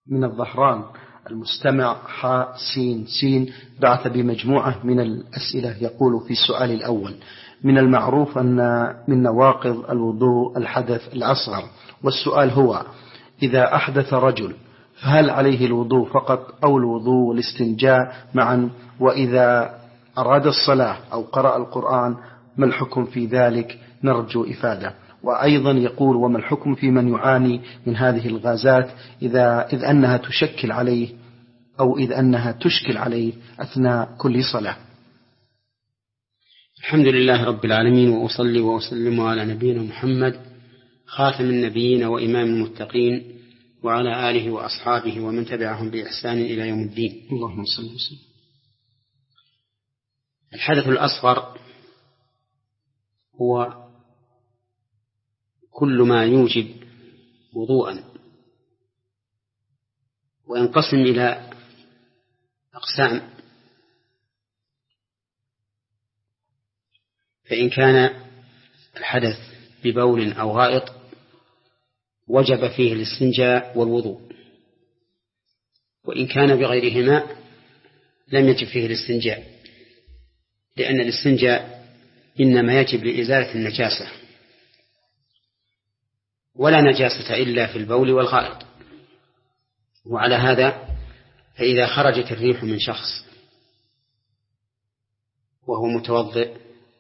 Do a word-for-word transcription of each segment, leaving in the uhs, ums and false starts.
من الظهران. المستمع حاء سين سين بعث بمجموعة من الأسئلة، يقول في السؤال الأول: من المعروف أن من نواقض الوضوء الحدث الأصغر، والسؤال هو: إذا أحدث رجل فهل عليه الوضوء فقط أو الوضوء والاستنجاء معا؟ وإذا أراد الصلاة أو قرأ القرآن ما الحكم في ذلك؟ نرجو إفادة. وأيضا يقول: وما الحكم في من يعاني من هذه الغازات إذا إذ أنها تشكل عليه أو إذ أنها تشكل عليه أثناء كل صلاة؟ الحمد لله رب العالمين، وأصلي وأسلم على نبينا محمد خاتم النبيين وإمام المتقين، وعلى آله وأصحابه ومن تبعهم بإحسان إلى يوم الدين. اللهم صل وسلم. الحدث الأصغر هو كل ما يوجب وضوءا، وينقسم إلى أقسام. فإن كان الحدث ببول أو غائط وجب فيه الاستنجاء والوضوء، وإن كان بغيرهما لم يجب فيه الاستنجاء، لأن الاستنجاء إنما يجب لإزالة النجاسة، ولا نجاسة إلا في البول والغائط. وعلى هذا فإذا خرجت الريح من شخص وهو متوضئ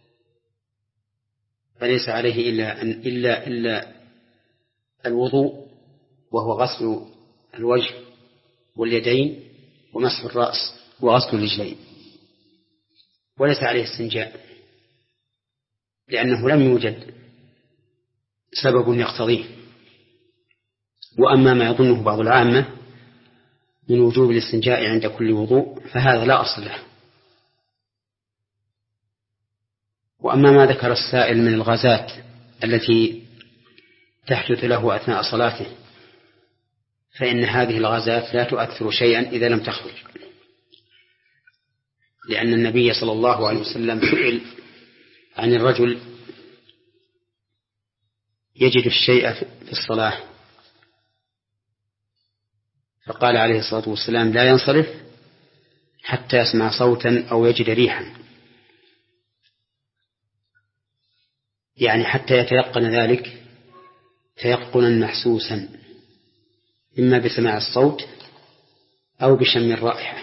فليس عليه إلا أن إلا إلا الوضوء، وهو غسل الوجه واليدين ومسح الرأس وغسل الرجلين، وليس عليه استنجاء، لأنه لم يوجد سبب يقتضيه. وأما ما يظنه بعض العامة من وجوب الاستنجاء عند كل وضوء فهذا لا أصل له. وأما ما ذكر السائل من الغازات التي تحدث له أثناء صلاته، فإن هذه الغازات لا تؤثر شيئا إذا لم تخرج، لأن النبي صلى الله عليه وسلم سئل عن الرجل يجد الشيء في الصلاة، فقال عليه الصلاة والسلام: لا ينصرف حتى يسمع صوتا أو يجد ريحا، يعني حتى يتيقن ذلك تيقنا محسوسا، إما بسماع الصوت أو بشم الرائحة.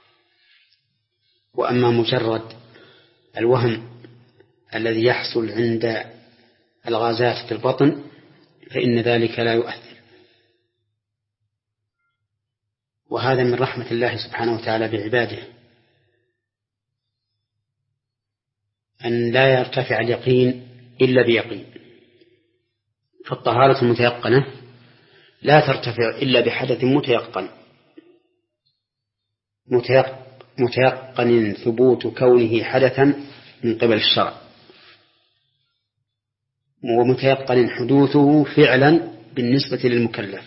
وأما مجرد الوهم الذي يحصل عند الغازات في البطن فإن ذلك لا يؤثر. وهذا من رحمة الله سبحانه وتعالى بعباده، أن لا يرتفع اليقين إلا بيقين. فالطهارة المتيقنة لا ترتفع إلا بحدث متيقن متيقن ثبوت كونه حدثا من قبل الشرع، ومتيقن حدوثه فعلا بالنسبة للمكلف.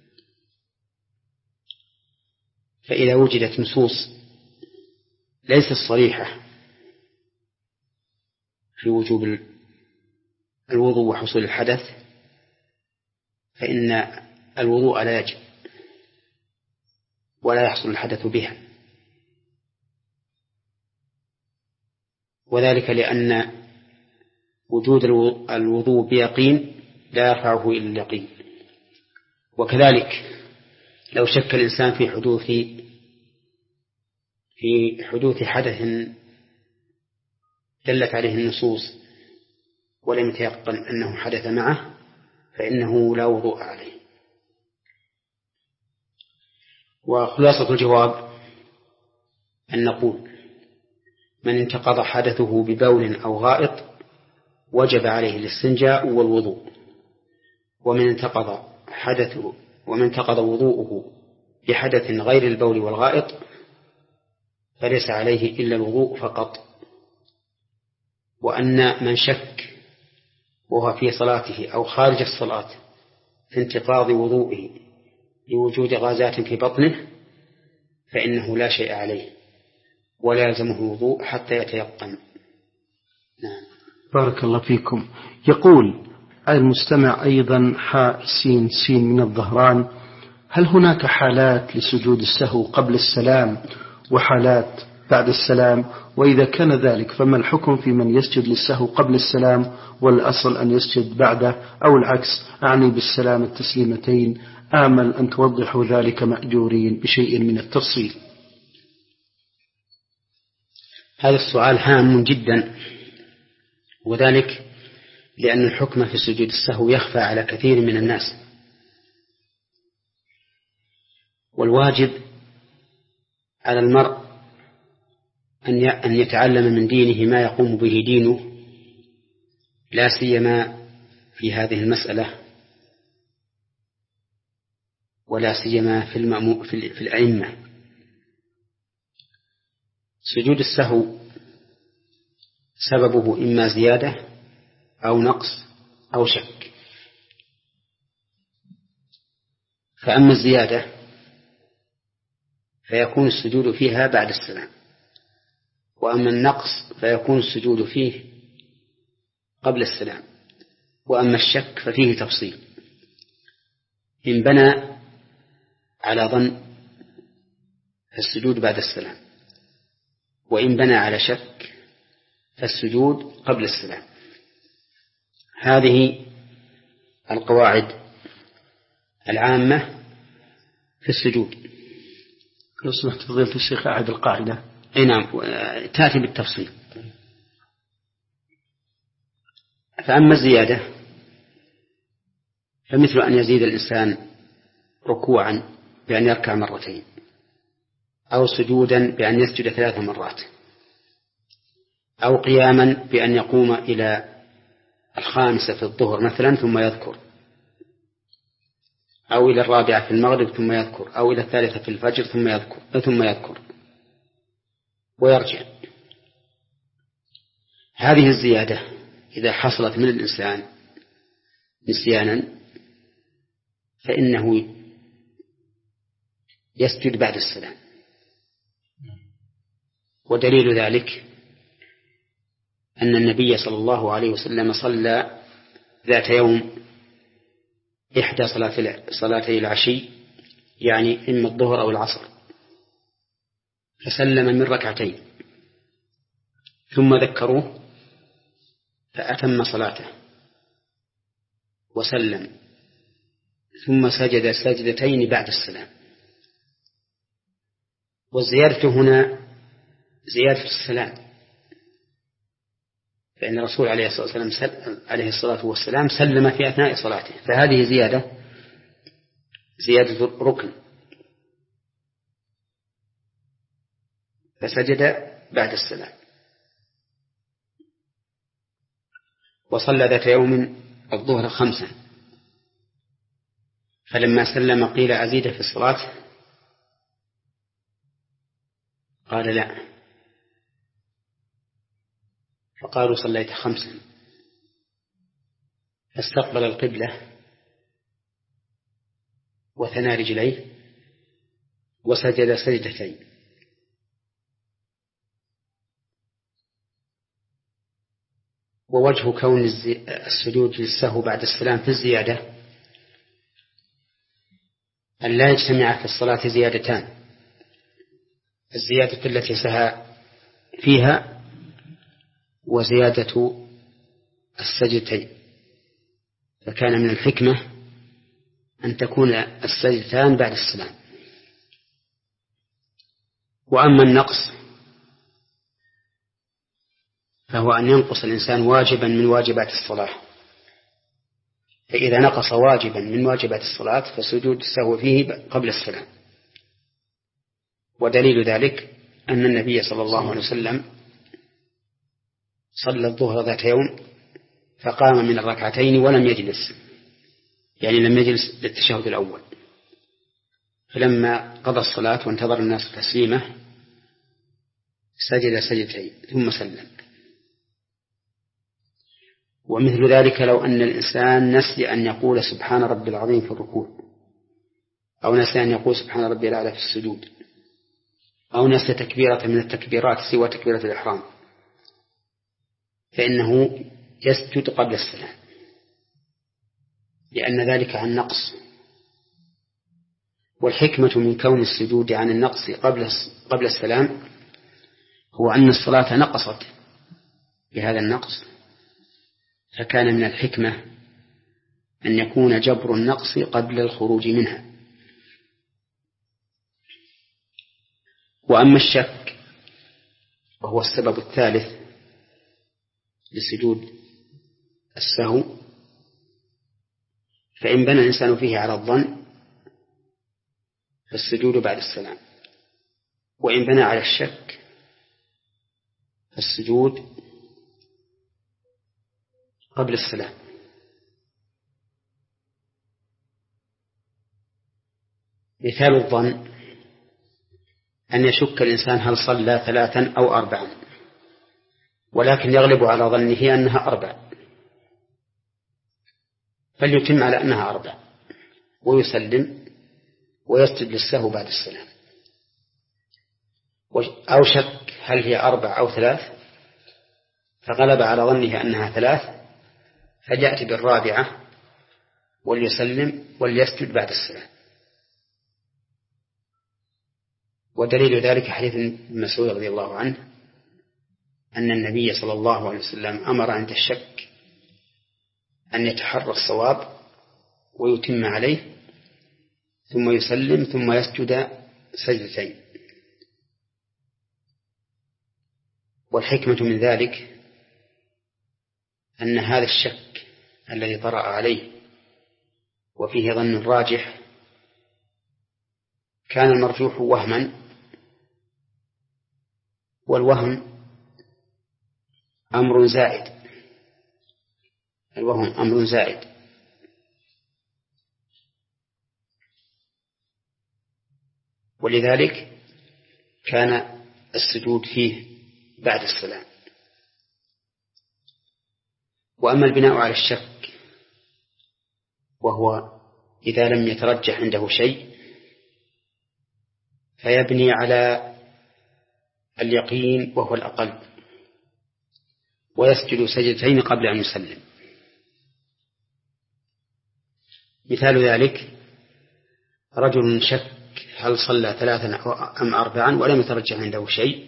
فإذا وجدت نصوص ليست صريحة في وجوب الوضوء وحصول الحدث فإن الوضوء لا يجب ولا يحصل الحدث بها، وذلك لأن وجود الوضوء بيقين لا يرفعه إلا اليقين. وكذلك لو شك الإنسان في حدوث في حدوث حدث دلت عليه النصوص ولم يتيقن أنه حدث معه فإنه لا وضوء عليه. وخلاصة الجواب أن نقول: من انتقض حدثه ببول أو غائط وجب عليه الاستنجاء والوضوء، ومن انتقض حدثه ومن انتقض وضوءه بحدث غير البول والغائط فليس عليه إلا الوضوء فقط. وأن من شك وهو في صلاته أو خارج الصلاة في انتقاض وضوئه لوجود غازات في بطنه فإنه لا شيء عليه ولا يلزمه الوضوء حتى يتيقن. نعم. بارك الله فيكم. يقول المستمع أيضا حاء سين سين من الظهران: هل هناك حالات لسجود السهو قبل السلام وحالات بعد السلام؟ وإذا كان ذلك فما الحكم في من يسجد للسهو قبل السلام والأصل أن يسجد بعده، أو العكس، أعني بالسلام التسليمتين؟ آمل أن توضحوا ذلك مأجورين بشيء من التفصيل. هذا السؤال هام جدا، وذلك لأن الحكم في سجود السهو يخفى على كثير من الناس، والواجب على المرء أن يتعلم من دينه ما يقوم به دينه، لا سيما في هذه المسألة، ولا سيما في, المأمو في الأئمة. سجود السهو سببه إما زيادة أو نقص أو شك. فأما الزيادة فيكون السجود فيها بعد السلام، وأما النقص فيكون السجود فيه قبل السلام، وأما الشك ففيه تفصيل. إن بنى على ظن فالسجود بعد السلام، وإن بنى على شك فالسجود قبل السلام. هذه القواعد العامة في السجود. لو سمحت فضيلة الشيخ أعد القاعدة. أي نعم، تأتي بالتفصيل. فأما الزيادة فمثل أن يزيد الإنسان ركوعا بأن يركع مرتين، أو سجودا بأن يسجد ثلاث مرات، أو قياما بأن يقوم إلى الخامسة في الظهر مثلا ثم يذكر، أو إلى الرابعة في المغرب ثم يذكر، أو إلى الثالثة في الفجر ثم يذكر ثم يذكر ويرجع. هذه الزيادة إذا حصلت من الإنسان نسيانا فإنه يسجد بعد السلام. ودليل ذلك أن النبي صلى الله عليه وسلم صلى ذات يوم إحدى صلاتي العشي، يعني إما الظهر أو العصر، فسلم من ركعتين ثم ذكروه فأتم صلاته وسلم، ثم سجد سجدتين بعد السلام. والزيادة هنا زيادة السلام، فإن الرسول عليه الصلاة والسلام عليه الصلاة والسلام سلم في أثناء صلاته، فهذه زيادة زيادة ركن، فسجد بعد السلام. وصلى ذات يوم الظهر خمسا، فلما سلم قيل أزيد في الصلاة؟ قال لا، فقالوا صليت خمسا، فاستقبل القبلة وثنى رجليه وسجد سجدتين. ووجه كون السجود للسهو بعد السلام في الزيادة أن لا يجتمع في الصلاة زيادتان: الزيادة التي سهى فيها وزيادة السجدتين. فكان من الحكمة أن تكون السجدتان بعد السلام. وأما النقص فهو أن ينقص الإنسان واجبا من واجبات الصلاة، فإذا نقص واجبا من واجبات الصلاة فسجود السهو فيه قبل السلام. ودليل ذلك أن النبي صلى الله عليه وسلم صلى الظهر ذات يوم فقام من الركعتين ولم يجلس، يعني لم يجلس للتشهد الأول، فلما قضى الصلاة وانتظر الناس تسليمه سجد سجدتين ثم سلم. ومثل ذلك لو أن الإنسان نسي أن يقول سبحان ربي العظيم في الركوع، أو نسي أن يقول سبحان ربي الأعلى في السجود، أو نسي تكبيرة من التكبيرات سوى تكبيرة الإحرام، فإنه يسجد قبل السلام، لأن ذلك عن نقص. والحكمة من كون السجود عن النقص قبل قبل السلام هو أن الصلاة نقصت بهذا النقص، فكان من الحكمة أن يكون جبر النقص قبل الخروج منها. وأما الشك وهو السبب الثالث لسجود السهو، فإن بنى الإنسان فيه على الظن فالسجود بعد السلام، وإن بنى على الشك فالسجود قبل السلام. مثال الظن أن يشك الإنسان هل صلى ثلاثا أو أربعا، ولكن يغلب على ظنه أنها أربع، فليتم على أنها أربع ويسلم ويسجد للسهو بعد السلام. أو شك هل هي أربع أو ثلاث، فغلب على ظنه أنها ثلاث، فليأتي بالرابعة وليسلم وليسجد بعد السلام. ودليل ذلك حديث ابن مسعود رضي الله عنه أن النبي صلى الله عليه وسلم أمر عند الشك أن يتحرى الصواب ويتم عليه ثم يسلم ثم يسجد سجدتين. والحكمة من ذلك أن هذا الشك الذي طرأ عليه وفيه ظن راجح كان المرجوح وهما، والوهم أمر زائد الوهم أمر زائد ولذلك كان السجود فيه بعد السلام. وأما البناء على الشك وهو إذا لم يترجح عنده شيء فيبني على اليقين وهو الأقل ويسجد سجدتين قبل أن يسلم. مثال ذلك رجل شك هل صلى ثلاثا أم أربعا ولم يترجح عنده شيء،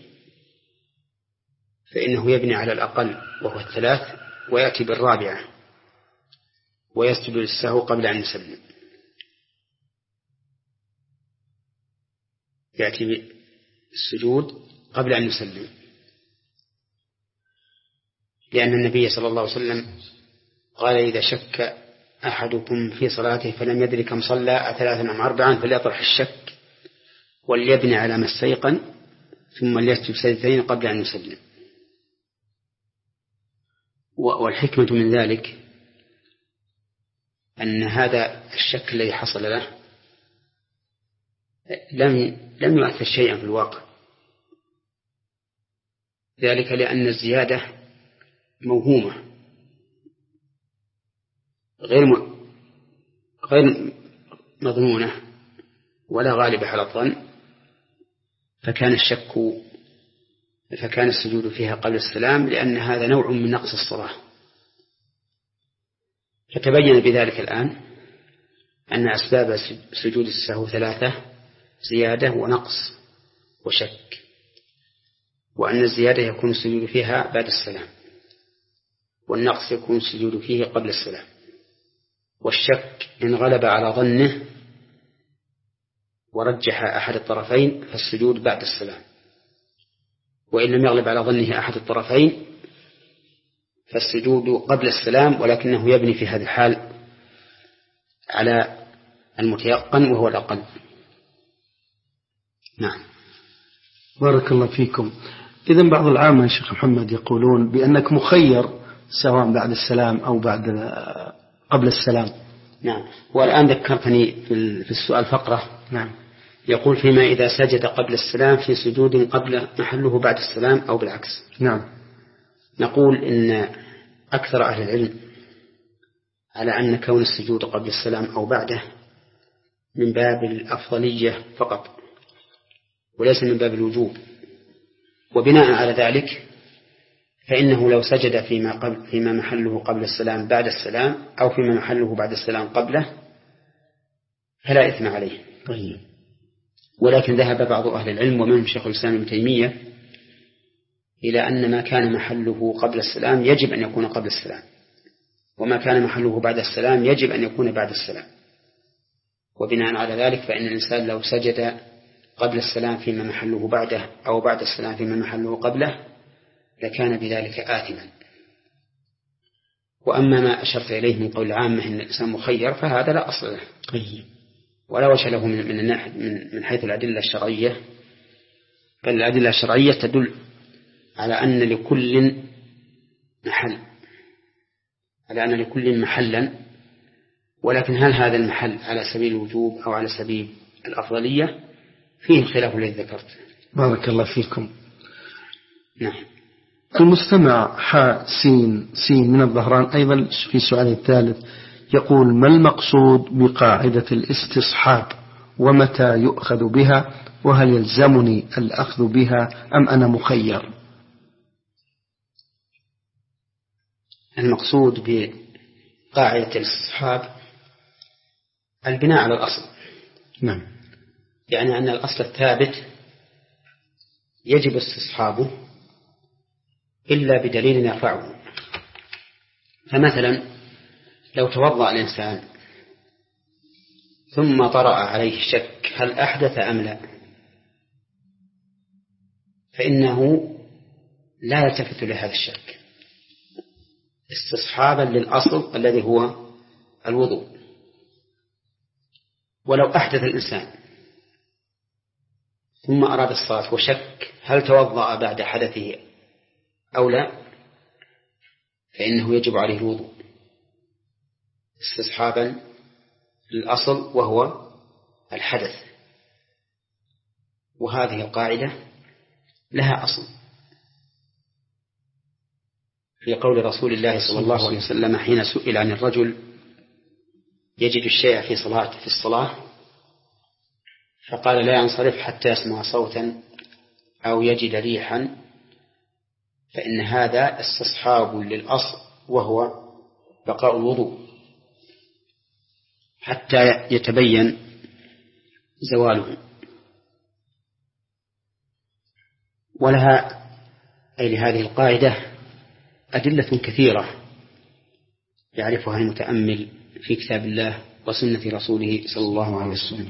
فإنه يبني على الأقل وهو الثلاث ويأتي بالرابعة ويسجد للسهو قبل أن يسلم. يأتي بالسجود قبل أن يسلم، لأن النبي صلى الله عليه وسلم قال إذا شك أحدكم في صلاته فلم يدري كم صلى أثلاثا أم أربعا فليطرح الشك وليبني على ما استيقن ثم ليسجد سجدتين قبل أن يسلم. والحكمة من ذلك أن هذا الشك الذي حصل له لم لم يؤثر شيئا في الواقع، ذلك لأن الزيادة موهومة غير غير مضمونة ولا غالبة على الظن، فكان الشك فكان السجود فيها قبل السلام لأن هذا نوع من نقص الصلاة. فتبين بذلك الآن أن أسباب سجود السهو ثلاثة: زيادة ونقص وشك، وأن الزيادة يكون السجود فيها بعد السلام، والنقص يكون السجود فيه قبل السلام، والشك إن غلب على ظنه ورجح أحد الطرفين فالسجود بعد السلام، وإن لم يغلب على ظنه أحد الطرفين فالسجود قبل السلام، ولكنه يبني في هذه الحال على المتيقن وهو الأقل. نعم. بارك الله فيكم. إذن بعض العامة يا شيخ محمد يقولون بأنك مخير سواء بعد السلام أو بعد قبل السلام. نعم. والآن ذكرتني في السؤال فقرة. نعم. يقول فيما إذا سجد قبل السلام في سجود قبل محله بعد السلام أو بالعكس. نعم. نقول إن أكثر أهل العلم على أن كون السجود قبل السلام أو بعده من باب الأفضلية فقط وليس من باب الوجوب، وبناء على ذلك فإنه لو سجد فيما, قبل فيما محله قبل السلام بعد السلام أو فيما محله بعد السلام قبله فلا إثم عليه، طيب. ولكن ذهب بعض أهل العلم ومنهم شيخ الإسلام ابن تيمية إلى أن ما كان محله قبل السلام يجب أن يكون قبل السلام، وما كان محله بعد السلام يجب أن يكون بعد السلام. وبناء على ذلك فإن الإنسان لو سجد قبل السلام فيما محله بعده أو بعد السلام فيما محله قبله لكان بذلك آثما. وأما ما أشرت إليه من قول العامة إن الإنسان مخير فهذا لا أصل له ولا وجه له من من من حيث الأدلة الشرعية، بل الأدلة الشرعية تدل على أن لكل محل على أن لكل محلا، ولكن هل هذا المحل على سبيل الوجوب أو على سبيل الأفضلية فيه الخلاف الذي ذكرت. بارك الله فيكم. نعم. المستمع حاء سين سين من الظهران أيضا في سؤال الثالث يقول: ما المقصود بقاعدة الاستصحاب ومتى يؤخذ بها، وهل يلزمني الأخذ بها أم أنا مخير؟ المقصود بقاعدة الاستصحاب البناء على الأصل. نعم. يعني أن الأصل الثابت يجب استصحابه إلا بدليل يرفعه. فمثلا لو توضأ الإنسان ثم طرأ عليه الشك هل أحدث أم لا، فإنه لا يلتفت لهذا الشك استصحابا للأصل الذي هو الوضوء. ولو أحدث الإنسان ثم أراد الصلاة وشك هل توضأ بعد حدثه أو لا، فإنه يجب عليه الوضوء استصحابا للأصل وهو الحدث. وهذه القاعدة لها أصل في قول رسول الله صلى الله عليه وسلم حين سئل عن الرجل يجد الشيء في صلاة في الصلاة فقال لا ينصرف حتى يسمع صوتا أو يجد ريحا، فإن هذا استصحاب للأصل وهو بقاء الوضوء حتى يتبين زواله. ولها أي لهذه القاعدة أدلة كثيرة يعرفها المتأمل في كتاب الله وسنة رسوله صلى الله عليه وسلم.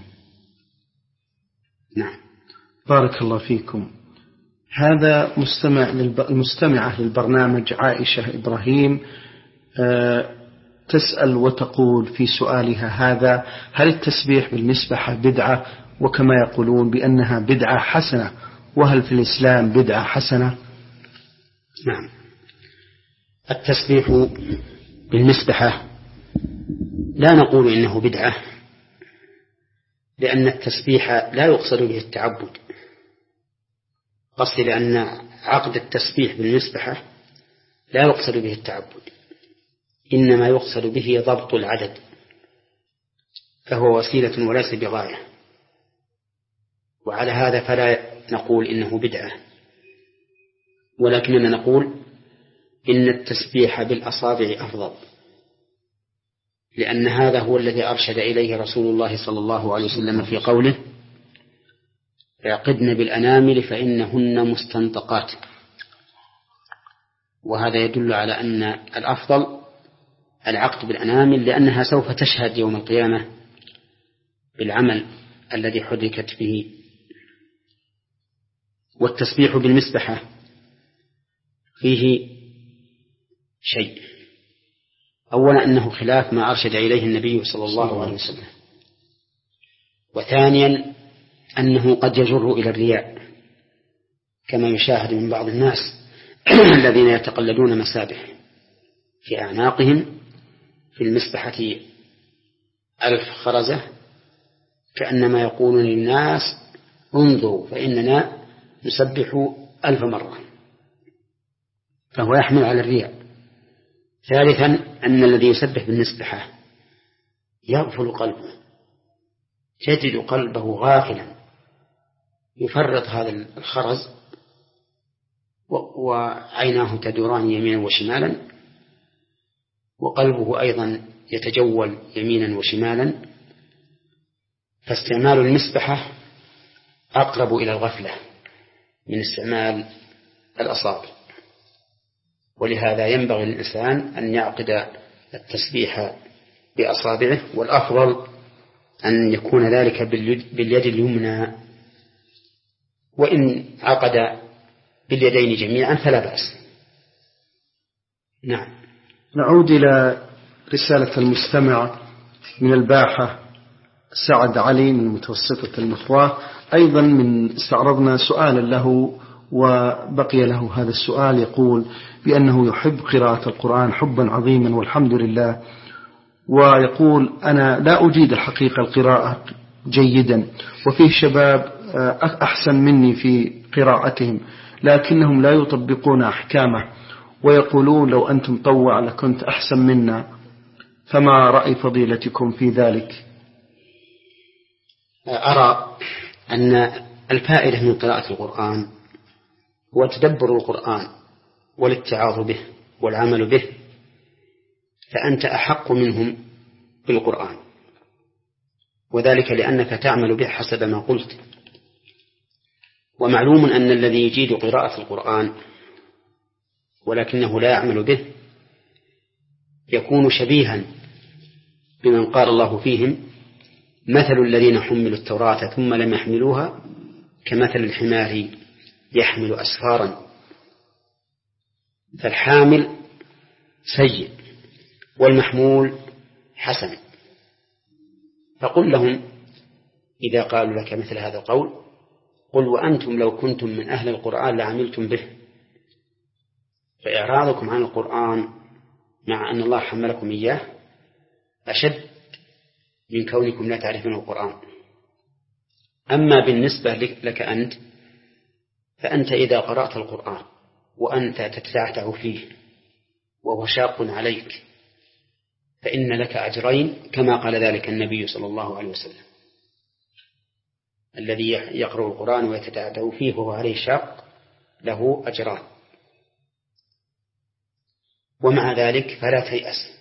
نعم. بارك الله فيكم. هذا مستمع المستمعة للبرنامج عائشة إبراهيم أه تسأل وتقول في سؤالها هذا: هل التسبيح بالمسبحة بدعة، وكما يقولون بأنها بدعة حسنة، وهل في الإسلام بدعة حسنة؟ نعم. التسبيح بالمسبحة لا نقول إنه بدعة، لأن التسبيح لا يقصد به التعبد. قصدي لأن عقد التسبيح بالمسبحة لا يقصد به التعبد، إنما يقصد به ضبط العدد، فهو وسيلة وليس بغاية. وعلى هذا فلا نقول إنه بدعة، ولكننا نقول إن التسبيح بالأصابع أفضل، لأن هذا هو الذي أرشد إليه رسول الله صلى الله عليه وسلم في قوله: اعقدن بالأنامل فإنهن مستنطقات. وهذا يدل على أن الأفضل العقد بالأنامل، لأنها سوف تشهد يوم القيامة بالعمل الذي حركت به. والتسبيح بالمسبحة فيه شيء: أولا أنه خلاف ما أرشد إليه النبي صلى الله عليه وسلم، وثانيا أنه قد يجر إلى الرياء كما يشاهد من بعض الناس الذين يتقلدون مسابح في أعناقهم في المسبحة ألف خرزة، كأنما يقولون للناس انظروا فإننا نسبح ألف مرة، فهو يحمل على الرياء. ثالثا أن الذي يسبح بالمسبحة يغفل قلبه، تجد قلبه غافلا، يفرط هذا الخرز وعيناه تدوران يمينا وشمالا، وقلبه أيضا يتجول يمينا وشمالا، فاستعمال المسبحة أقرب إلى الغفلة من استعمال الأصابع، ولهذا ينبغي للإنسان أن يعقد التسبيح بأصابعه، والأفضل أن يكون ذلك باليد اليمنى، وإن عقد باليدين جميعا فلا بأس. نعم. نعود إلى رسالة المستمع من الباحة سعد علي من متوسطة المثواه، أيضا من استعرضنا سؤالا له وبقي له هذا السؤال، يقول بأنه يحب قراءة القرآن حبا عظيما والحمد لله، ويقول أنا لا أجيد الحقيقة القراءة جيدا، وفيه شباب أحسن مني في قراءتهم لكنهم لا يطبقون أحكامه ويقولون لو أنتم طوع لكنت أحسن منا، فما رأي فضيلتكم في ذلك؟ أرى أن الفائدة من قراءة القرآن هو تدبر القرآن والاتعاظ به والعمل به، فأنت أحق منهم بالقرآن، وذلك لأنك تعمل به حسب ما قلت. ومعلوم أن الذي يجيد قراءة القرآن ولكنه لا يعمل به يكون شبيها بمن قال الله فيهم مثل الذين حملوا التوراة ثم لم يحملوها كمثل الحمار يحمل أسفارا. فالحامل سيء والمحمول حسن. فقل لهم إذا قالوا لك مثل هذا القول قل وأنتم لو كنتم من أهل القرآن لعملتم به. فإعراضكم عن القرآن مع أن الله حملكم إياه أشد من كونكم لا تعرفون القرآن. أما بالنسبة لك أنت فأنت إذا قرأت القرآن وأنت تتعتع فيه وهو شاق عليك فإن لك أجرين كما قال ذلك النبي صلى الله عليه وسلم: الذي يقرأ القرآن ويتتعتع فيه وهو عليه شاق له أجران. ومع ذلك فلا تيأس،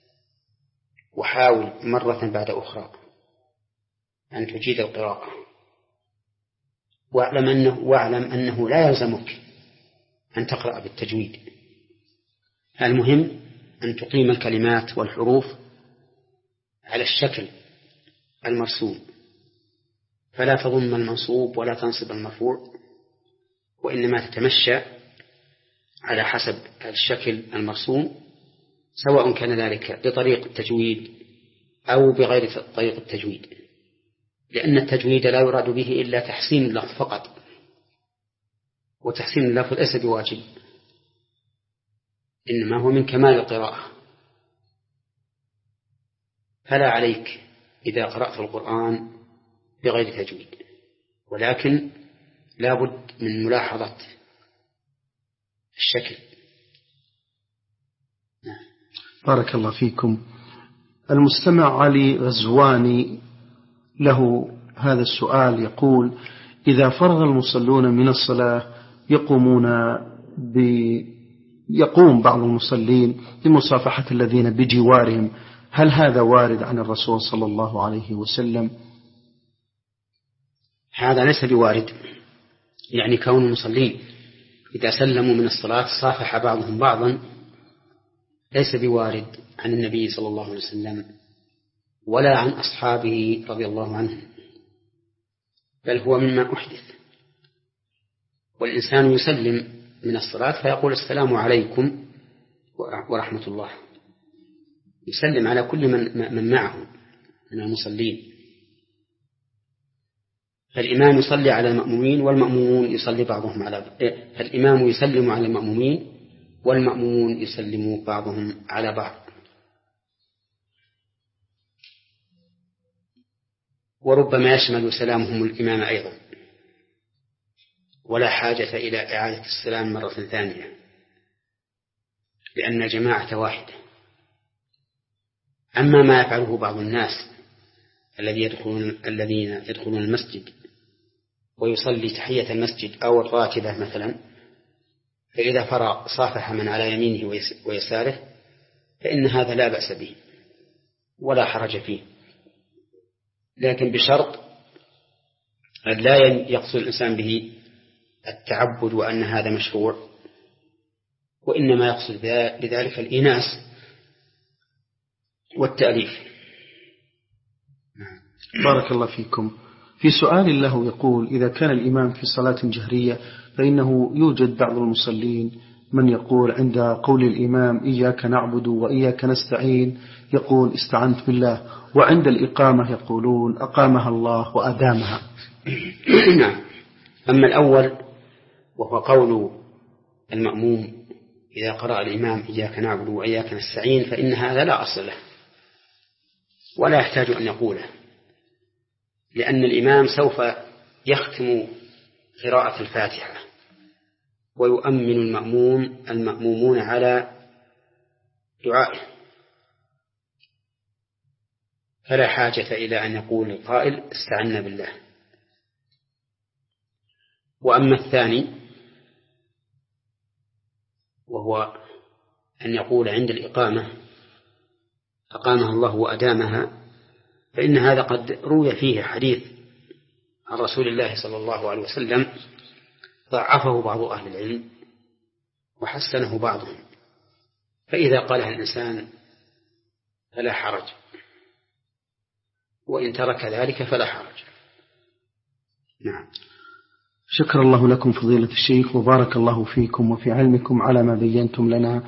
وحاول مرة بعد أخرى أن تجيد القراءة، واعلم أنه, واعلم أنه لا يلزمك أن تقرأ بالتجويد. المهم أن تقيم الكلمات والحروف على الشكل المرسوم، فلا تضم المنصوب ولا تنصب المرفوع، وإنما تتمشى على حسب الشكل المرسوم، سواء كان ذلك بطريق التجويد أو بغير طريق التجويد، لأن التجويد لا يراد به إلا تحسين اللفظ فقط، وتحسين اللفظ ليس بواجب، إنما هو من كمال القراءة. فلا عليك إذا قرأت القرآن بغير تجويد، ولكن لا بد من ملاحظة الشكل. بارك الله فيكم. المستمع علي غزواني له هذا السؤال، يقول: إذا فرغ المصلون من الصلاة يقومون ب... يقوم بعض المصلين بمصافحة الذين بجوارهم، هل هذا وارد عن الرسول صلى الله عليه وسلم؟ هذا ليس بوارد، يعني كون المصلين إذا سلموا من الصلاة صافح بعضهم بعضا ليس بوارد عن النبي صلى الله عليه وسلم ولا عن أصحابه رضي الله عنهم، بل هو مما أحدث. والإنسان يسلم من الصلاة فيقول: السلام عليكم ورحمة الله، يسلم على كل من, من معه من المصلين. فالإمام يصلي على المأمومين والمأمومون يصلي بعضهم على فالإمام يسلم على المأمومين والمأمومون يسلم بعضهم على بعض. وربما يشمل سلامهم الإمام أيضا، ولا حاجة إلى إعادة السلام مرة ثانية، لأن الجماعة واحدة. أما ما يفعله بعض الناس الذين يدخلون المسجد ويصلي تحية المسجد أو الراتبة مثلا، فإذا فرغ صافح من على يمينه ويساره، فإن هذا لا بأس به ولا حرج فيه. لكن بشرط أن لا يقصد الإنسان به التعبد وأن هذا مشروع، وإنما يقصد بذلك الإناس والتأليف. بارك الله فيكم. في سؤال له يقول: إذا كان الإمام في صلاة جهرية فإنه يوجد بعض المصلين من يقول عند قول الإمام إياك نعبد وإياك نستعين يقول استعنت بالله، وعند الإقامة يقولون أقامها الله وأدامها. نعم. أما الأول وهو قول المأموم إذا قرأ الإمام إياك نعبد وإياك نستعين فإن هذا لا أصل له ولا يحتاج أن يقوله، لأن الإمام سوف يختم قراءة الفاتحة ويؤمن المأموم المأمومون على دعائه، فلا حاجة إلى أن يقول القائل استعنا بالله. وأما الثاني وهو أن يقول عند الإقامة أقامها الله وأدامها، فإن هذا قد روي فيه حديث عن رسول الله صلى الله عليه وسلم ضعفه بعض أهل العلم وحسنه بعضهم، فإذا قالها الإنسان فلا حرج، وإن ترك ذلك فلا حرج. نعم. شكر الله لكم فضيلة الشيخ، وبارك الله فيكم وفي علمكم على ما بينتم لنا